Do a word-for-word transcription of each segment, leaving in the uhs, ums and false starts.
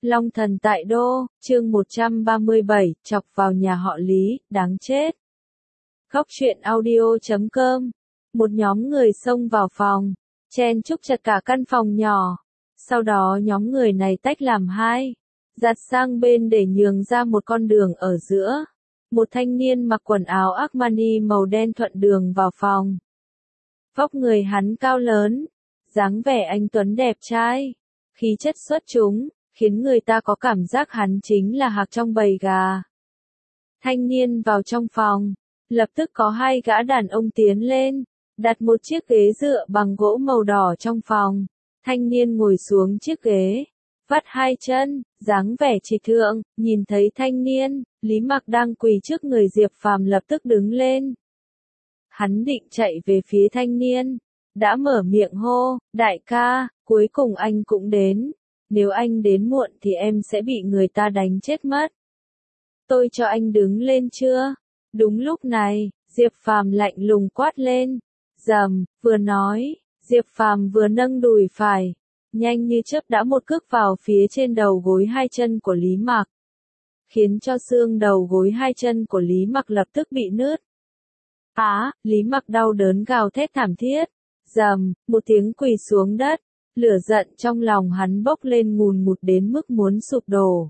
Long thần tại đô, chương một trăm ba mươi bảy, chọc vào nhà họ Lý, đáng chết. Góc truyện audio chấm com. Một nhóm người xông vào phòng, chen chúc chật cả căn phòng nhỏ. Sau đó nhóm người này tách làm hai, giặt sang bên để nhường ra một con đường ở giữa. Một thanh niên mặc quần áo Armani màu đen thuận đường vào phòng. Vóc người hắn cao lớn, dáng vẻ anh tuấn đẹp trai, khí chất xuất chúng, khiến người ta có cảm giác hắn chính là hạc trong bầy gà. Thanh niên vào trong phòng, lập tức có hai gã đàn ông tiến lên, đặt một chiếc ghế dựa bằng gỗ màu đỏ trong phòng. Thanh niên ngồi xuống chiếc ghế, vắt hai chân, dáng vẻ trịch thượng, nhìn thấy thanh niên, Lý Mặc đang quỳ trước người Diệp Phàm lập tức đứng lên. Hắn định chạy về phía thanh niên, đã mở miệng hô, đại ca, cuối cùng anh cũng đến, nếu anh đến muộn thì em sẽ bị người ta đánh chết mất. Tôi cho anh đứng lên chưa? Đúng lúc này, Diệp Phàm lạnh lùng quát lên, rầm, vừa nói, Diệp Phàm vừa nâng đùi phải, nhanh như chớp đã một cước vào phía trên đầu gối hai chân của Lý Mặc, khiến cho xương đầu gối hai chân của Lý Mặc lập tức bị nứt. Á, Lý Mặc đau đớn gào thét thảm thiết, rầm, một tiếng quỳ xuống đất, lửa giận trong lòng hắn bốc lên ngùn ngụt đến mức muốn sụp đổ.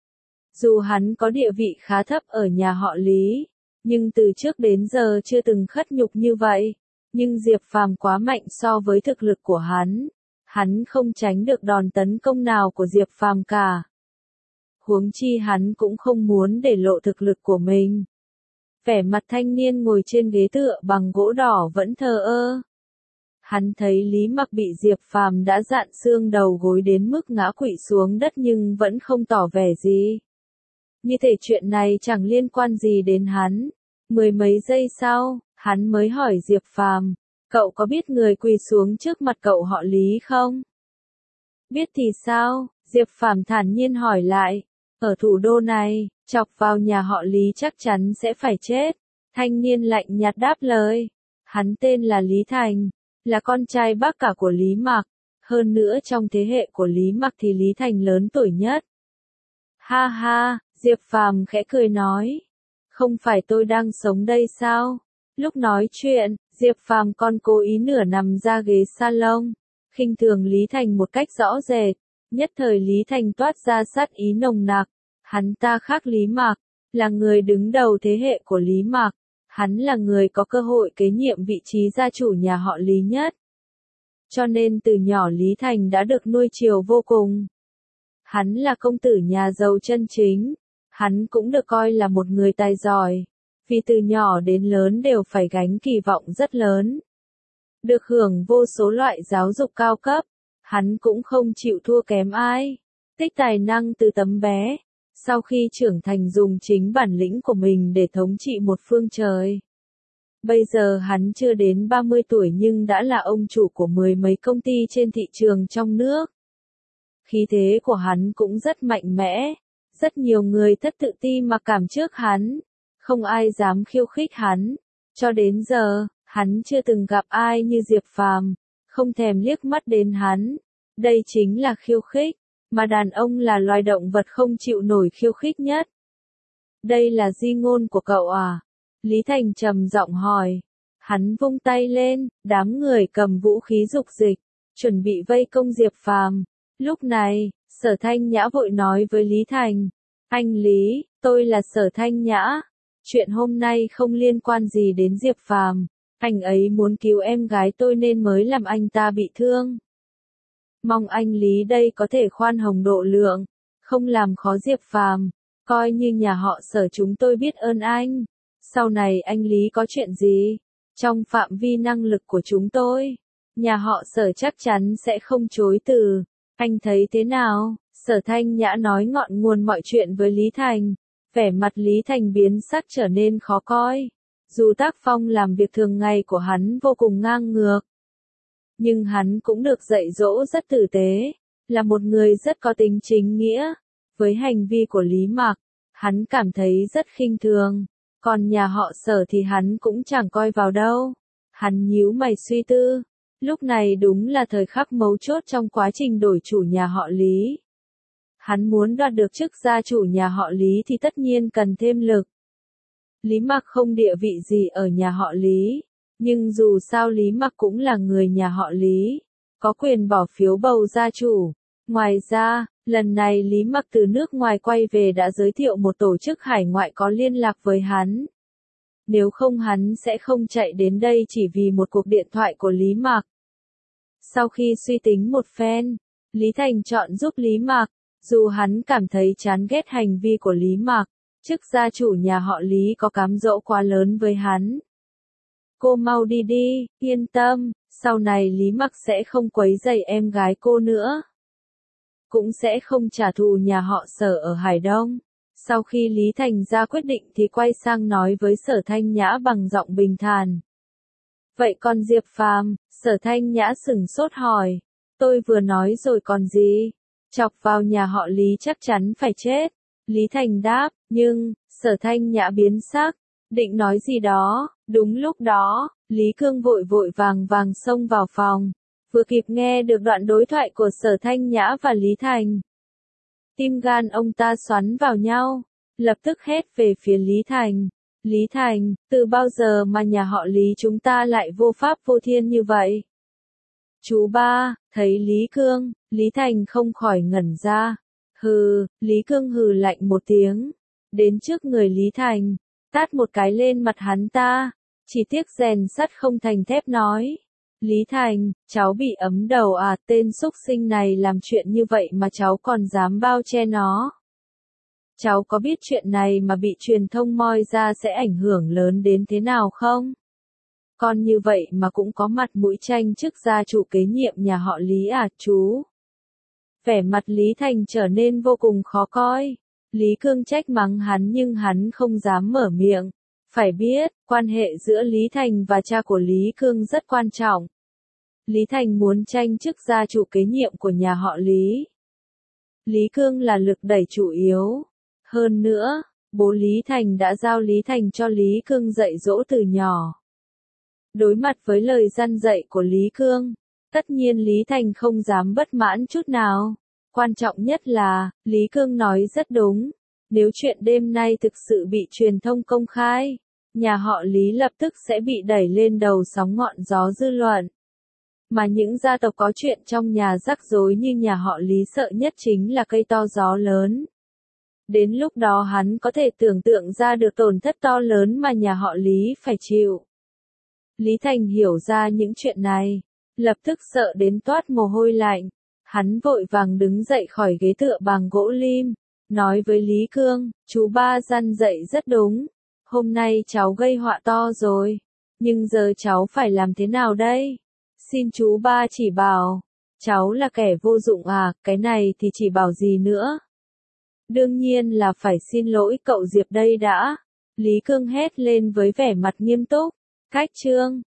Dù hắn có địa vị khá thấp ở nhà họ Lý, nhưng từ trước đến giờ chưa từng khất nhục như vậy. Nhưng Diệp Phàm quá mạnh so với thực lực của hắn, hắn không tránh được đòn tấn công nào của Diệp Phàm cả. Huống chi hắn cũng không muốn để lộ thực lực của mình. Vẻ mặt thanh niên ngồi trên ghế tựa bằng gỗ đỏ vẫn thờ ơ. Hắn thấy Lý Mặc bị Diệp Phàm đã dạn xương đầu gối đến mức ngã quỵ xuống đất nhưng vẫn không tỏ vẻ gì. Như thể chuyện này chẳng liên quan gì đến hắn. Mười mấy giây sau, hắn mới hỏi Diệp Phàm, cậu có biết người quỳ xuống trước mặt cậu họ Lý không? Biết thì sao? Diệp Phàm thản nhiên hỏi lại. Ở thủ đô này, chọc vào nhà họ Lý chắc chắn sẽ phải chết. Thanh niên lạnh nhạt đáp lời. Hắn tên là Lý Thành, là con trai bác cả của Lý Mặc. Hơn nữa trong thế hệ của Lý Mặc thì Lý Thành lớn tuổi nhất. Ha ha, Diệp Phàm khẽ cười nói. Không phải tôi đang sống đây sao? Lúc nói chuyện, Diệp Phàm còn cố ý nửa nằm ra ghế salon, khinh thường Lý Thành một cách rõ rệt. Nhất thời Lý Thành toát ra sát ý nồng nặc. Hắn ta khác Lý Mặc, là người đứng đầu thế hệ của Lý Mặc. Hắn là người có cơ hội kế nhiệm vị trí gia chủ nhà họ Lý nhất. Cho nên từ nhỏ Lý Thành đã được nuôi chiều vô cùng. Hắn là công tử nhà giàu chân chính. Hắn cũng được coi là một người tài giỏi. Vì từ nhỏ đến lớn đều phải gánh kỳ vọng rất lớn. Được hưởng vô số loại giáo dục cao cấp. Hắn cũng không chịu thua kém ai. Tích tài năng từ tấm bé. Sau khi trưởng thành dùng chính bản lĩnh của mình để thống trị một phương trời. Bây giờ hắn chưa đến ba mươi tuổi nhưng đã là ông chủ của mười mấy công ty trên thị trường trong nước. Khí thế của hắn cũng rất mạnh mẽ. Rất nhiều người thất tự ti mặc cảm trước hắn. Không ai dám khiêu khích hắn. Cho đến giờ, hắn chưa từng gặp ai như Diệp Phàm, không thèm liếc mắt đến hắn. Đây chính là khiêu khích, mà đàn ông là loài động vật không chịu nổi khiêu khích nhất. Đây là di ngôn của cậu à? Lý Thành trầm giọng hỏi. Hắn vung tay lên, đám người cầm vũ khí dục dịch, chuẩn bị vây công Diệp Phàm. Lúc này, Sở Thanh Nhã vội nói với Lý Thành. Anh Lý, tôi là Sở Thanh Nhã. Chuyện hôm nay không liên quan gì đến Diệp Phàm. Anh ấy muốn cứu em gái tôi nên mới làm anh ta bị thương. Mong anh Lý đây có thể khoan hồng độ lượng, không làm khó Diệp Phàm, coi như nhà họ Sở chúng tôi biết ơn anh. Sau này anh Lý có chuyện gì, trong phạm vi năng lực của chúng tôi, nhà họ Sở chắc chắn sẽ không chối từ. Anh thấy thế nào? Sở Thanh Nhã nói ngọn nguồn mọi chuyện với Lý Thành. Vẻ mặt Lý Thành biến sắc trở nên khó coi. Dù tác phong làm việc thường ngày của hắn vô cùng ngang ngược, nhưng hắn cũng được dạy dỗ rất tử tế, là một người rất có tính chính nghĩa. Với hành vi của Lý Mặc, hắn cảm thấy rất khinh thường, còn nhà họ Sở thì hắn cũng chẳng coi vào đâu. Hắn nhíu mày suy tư, lúc này đúng là thời khắc mấu chốt trong quá trình đổi chủ nhà họ Lý. Hắn muốn đoạt được chức gia chủ nhà họ Lý thì tất nhiên cần thêm lực. Lý Mặc không địa vị gì ở nhà họ Lý, nhưng dù sao Lý Mặc cũng là người nhà họ Lý, có quyền bỏ phiếu bầu gia chủ. Ngoài ra, lần này Lý Mặc từ nước ngoài quay về đã giới thiệu một tổ chức hải ngoại có liên lạc với hắn. Nếu không hắn sẽ không chạy đến đây chỉ vì một cuộc điện thoại của Lý Mặc. Sau khi suy tính một phen, Lý Thành chọn giúp Lý Mặc, dù hắn cảm thấy chán ghét hành vi của Lý Mặc, chức gia chủ nhà họ Lý có cám dỗ quá lớn với hắn. Cô mau đi đi, yên tâm, sau này Lý Mặc sẽ không quấy rầy em gái cô nữa. Cũng sẽ không trả thù nhà họ Sở ở Hải Đông. Sau khi Lý Thành ra quyết định thì quay sang nói với Sở Thanh Nhã bằng giọng bình thản. Vậy còn Diệp Phàm? Sở Thanh Nhã sửng sốt hỏi. Tôi vừa nói rồi còn gì? Chọc vào nhà họ Lý chắc chắn phải chết. Lý Thành đáp, nhưng, Sở Thanh Nhã biến sắc, định nói gì đó. Đúng lúc đó, Lý Cương vội vội vàng vàng xông vào phòng, vừa kịp nghe được đoạn đối thoại của Sở Thanh Nhã và Lý Thành. Tim gan ông ta xoắn vào nhau, lập tức hét về phía Lý Thành. Lý Thành, từ bao giờ mà nhà họ Lý chúng ta lại vô pháp vô thiên như vậy? Chú ba, thấy Lý Cương, Lý Thành không khỏi ngẩn ra. Hừ, Lý Cương hừ lạnh một tiếng, đến trước người Lý Thành, tát một cái lên mặt hắn ta, chỉ tiếc rèn sắt không thành thép nói. Lý Thành, cháu bị ấm đầu à, tên xúc sinh này làm chuyện như vậy mà cháu còn dám bao che nó. Cháu có biết chuyện này mà bị truyền thông moi ra sẽ ảnh hưởng lớn đến thế nào không? Còn như vậy mà cũng có mặt mũi tranh chức gia chủ kế nhiệm nhà họ Lý à chú? Vẻ mặt Lý Thành trở nên vô cùng khó coi. Lý Cương trách mắng hắn nhưng hắn không dám mở miệng. Phải biết, quan hệ giữa Lý Thành và cha của Lý Cương rất quan trọng. Lý Thành muốn tranh chức gia chủ kế nhiệm của nhà họ Lý. Lý Cương là lực đẩy chủ yếu. Hơn nữa, bố Lý Thành đã giao Lý Thành cho Lý Cương dạy dỗ từ nhỏ. Đối mặt với lời răn dạy của Lý Cương, tất nhiên Lý Thành không dám bất mãn chút nào. Quan trọng nhất là, Lý Cương nói rất đúng. Nếu chuyện đêm nay thực sự bị truyền thông công khai, nhà họ Lý lập tức sẽ bị đẩy lên đầu sóng ngọn gió dư luận. Mà những gia tộc có chuyện trong nhà rắc rối như nhà họ Lý sợ nhất chính là cây to gió lớn. Đến lúc đó hắn có thể tưởng tượng ra được tổn thất to lớn mà nhà họ Lý phải chịu. Lý Thành hiểu ra những chuyện này, lập tức sợ đến toát mồ hôi lạnh. Hắn vội vàng đứng dậy khỏi ghế tựa bằng gỗ lim, nói với Lý Cương, chú ba răn dạy rất đúng. Hôm nay cháu gây họa to rồi, nhưng giờ cháu phải làm thế nào đây? Xin chú ba chỉ bảo. Cháu là kẻ vô dụng à, cái này thì chỉ bảo gì nữa? Đương nhiên là phải xin lỗi cậu Diệp đây đã. Lý Cương hét lên với vẻ mặt nghiêm túc. Cách chương